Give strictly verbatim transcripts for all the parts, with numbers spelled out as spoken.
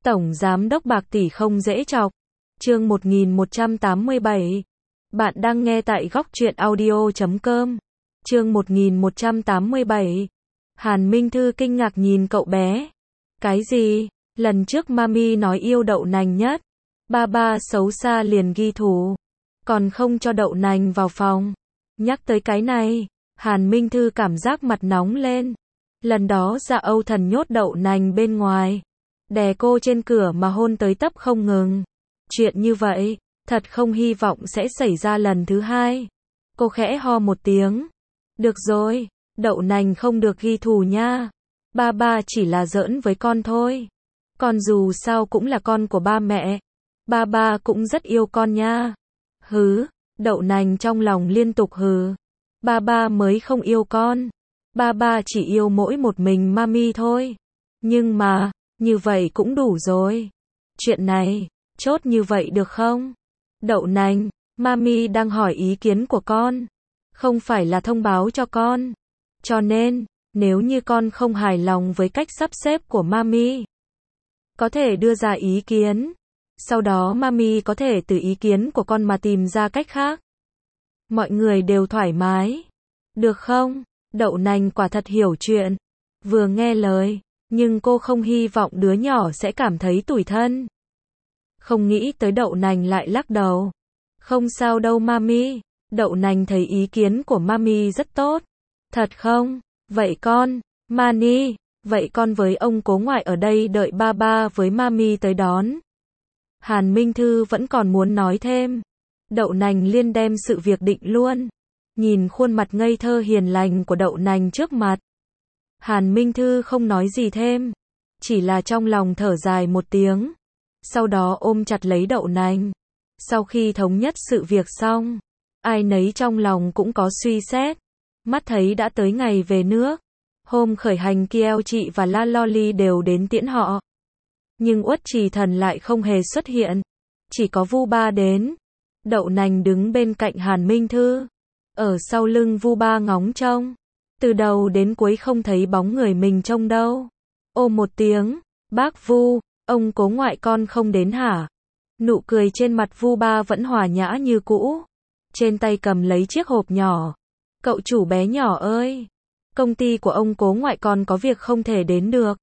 Tổng Giám đốc bạc tỷ không dễ chọc. Chương một nghìn một trăm tám mươi bảy. Bạn đang nghe tại góc truyện audio chấm com. Chương một nghìn một trăm tám mươi bảy. Hàn Minh Thư kinh ngạc nhìn cậu bé. Cái gì? Lần trước mami nói yêu đậu nành nhất. Ba ba xấu xa liền ghi thù. Còn không cho đậu nành vào phòng. Nhắc tới cái này, Hàn Minh Thư cảm giác mặt nóng lên. Lần đó Dạ Âu Thần nhốt đậu nành bên ngoài. Đè cô trên cửa mà hôn tới tấp không ngừng. Chuyện như vậy, thật không hy vọng sẽ xảy ra lần thứ hai. Cô khẽ ho một tiếng. Được rồi, đậu nành không được ghi thù nha. Ba ba chỉ là giỡn với con thôi. Con dù sao cũng là con của ba mẹ. Ba ba cũng rất yêu con nha. Hứ, đậu nành trong lòng liên tục hừ. Ba ba mới không yêu con. Ba ba chỉ yêu mỗi một mình mami thôi. Nhưng mà, như vậy cũng đủ rồi. Chuyện này, chốt như vậy được không? Đậu nành, mami đang hỏi ý kiến của con. Không phải là thông báo cho con. Cho nên, nếu như con không hài lòng với cách sắp xếp của mami, có thể đưa ra ý kiến. Sau đó mami có thể từ ý kiến của con mà tìm ra cách khác. Mọi người đều thoải mái. Được không? Đậu nành quả thật hiểu chuyện. Vừa nghe lời, nhưng cô không hy vọng đứa nhỏ sẽ cảm thấy tủi thân. Không nghĩ tới đậu nành lại lắc đầu. Không sao đâu mami. Đậu nành thấy ý kiến của mami rất tốt. Thật không? Vậy con, Mani, vậy con với ông cố ngoại ở đây đợi ba ba với mami tới đón. Hàn Minh Thư vẫn còn muốn nói thêm. Đậu nành liên đem sự việc định luôn. Nhìn khuôn mặt ngây thơ hiền lành của đậu nành trước mặt. Hàn Minh Thư không nói gì thêm. Chỉ là trong lòng thở dài một tiếng. Sau đó ôm chặt lấy đậu nành. Sau khi thống nhất sự việc xong, ai nấy trong lòng cũng có suy xét. Mắt thấy đã tới ngày về nước. Hôm khởi hành Kieo chị và La Loli đều đến tiễn họ. Nhưng Uất Trì Thần lại không hề xuất hiện. Chỉ có Vu Ba đến. Đậu nành đứng bên cạnh Hàn Minh Thư. Ở sau lưng Vu Ba ngóng trông. Từ đầu đến cuối không thấy bóng người mình trông đâu. Ôm một tiếng. Bác Vu, ông cố ngoại con không đến hả? Nụ cười trên mặt Vu Ba vẫn hòa nhã như cũ. Trên tay cầm lấy chiếc hộp nhỏ. Cậu chủ bé nhỏ ơi. Công ty của ông cố ngoại con có việc không thể đến được.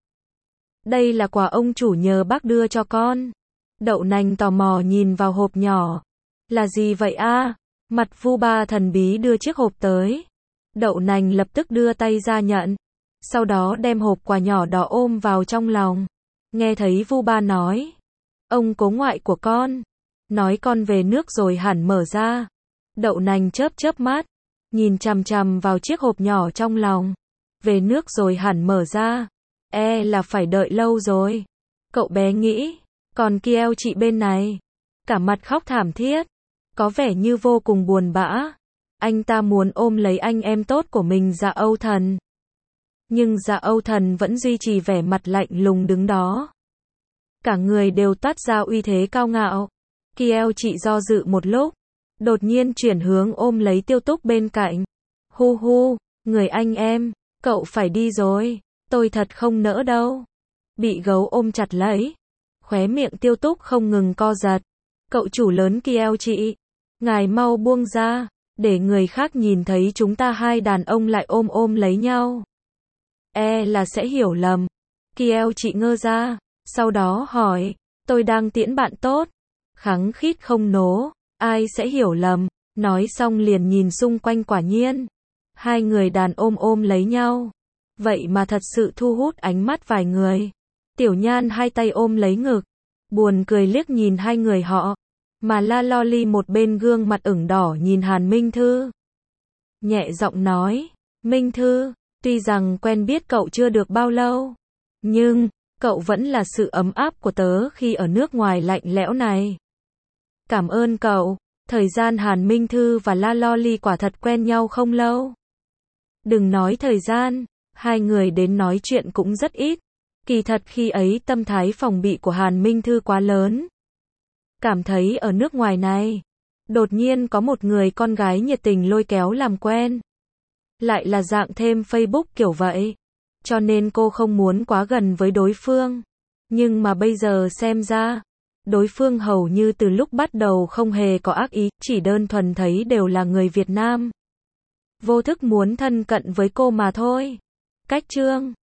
Đây là quà ông chủ nhờ bác đưa cho con. Đậu nành tò mò nhìn vào hộp nhỏ. Là gì vậy a? Mặt Vu Ba thần bí đưa chiếc hộp tới. Đậu nành lập tức đưa tay ra nhận. Sau đó đem hộp quà nhỏ đỏ ôm vào trong lòng. Nghe thấy Vu Ba nói. Ông cố ngoại của con. Nói con về nước rồi hẳn mở ra. Đậu nành chớp chớp mắt. Nhìn chằm chằm vào chiếc hộp nhỏ trong lòng. Về nước rồi hẳn mở ra. E là phải đợi lâu rồi. Cậu bé nghĩ. Còn Kieo chị bên này. Cả mặt khóc thảm thiết. Có vẻ như vô cùng buồn bã. Anh ta muốn ôm lấy anh em tốt của mình Dạ Âu Thần. Nhưng Dạ Âu Thần vẫn duy trì vẻ mặt lạnh lùng đứng đó. Cả người đều toát ra uy thế cao ngạo. Kieo chị do dự một lúc. Đột nhiên chuyển hướng ôm lấy Tiêu Túc bên cạnh. Hu hu, người anh em, cậu phải đi rồi. Tôi thật không nỡ đâu. Bị gấu ôm chặt lấy. Khóe miệng Tiêu Túc không ngừng co giật. Cậu chủ lớn Kieo chị. Ngài mau buông ra. Để người khác nhìn thấy chúng ta hai đàn ông lại ôm ôm lấy nhau. E là sẽ hiểu lầm. Kieo chị ngơ ra. Sau đó hỏi. Tôi đang tiễn bạn tốt. Khắng khít không nố. Ai sẽ hiểu lầm. Nói xong liền nhìn xung quanh quả nhiên. Hai người đàn ôm ôm lấy nhau. Vậy mà thật sự thu hút ánh mắt vài người. Tiểu Nhan hai tay ôm lấy ngực. Buồn cười liếc nhìn hai người họ. Mà La Loli một bên gương mặt ửng đỏ nhìn Hàn Minh Thư. Nhẹ giọng nói. Minh Thư, tuy rằng quen biết cậu chưa được bao lâu. Nhưng, cậu vẫn là sự ấm áp của tớ khi ở nước ngoài lạnh lẽo này. Cảm ơn cậu. Thời gian Hàn Minh Thư và La Loli quả thật quen nhau không lâu. Đừng nói thời gian, hai người đến nói chuyện cũng rất ít. Kỳ thật khi ấy tâm thái phòng bị của Hàn Minh Thư quá lớn. Cảm thấy ở nước ngoài này, đột nhiên có một người con gái nhiệt tình lôi kéo làm quen. Lại là dạng thêm Facebook kiểu vậy. Cho nên cô không muốn quá gần với đối phương. Nhưng mà bây giờ xem ra, đối phương hầu như từ lúc bắt đầu không hề có ác ý, chỉ đơn thuần thấy đều là người Việt Nam. Vô thức muốn thân cận với cô mà thôi. Cách chương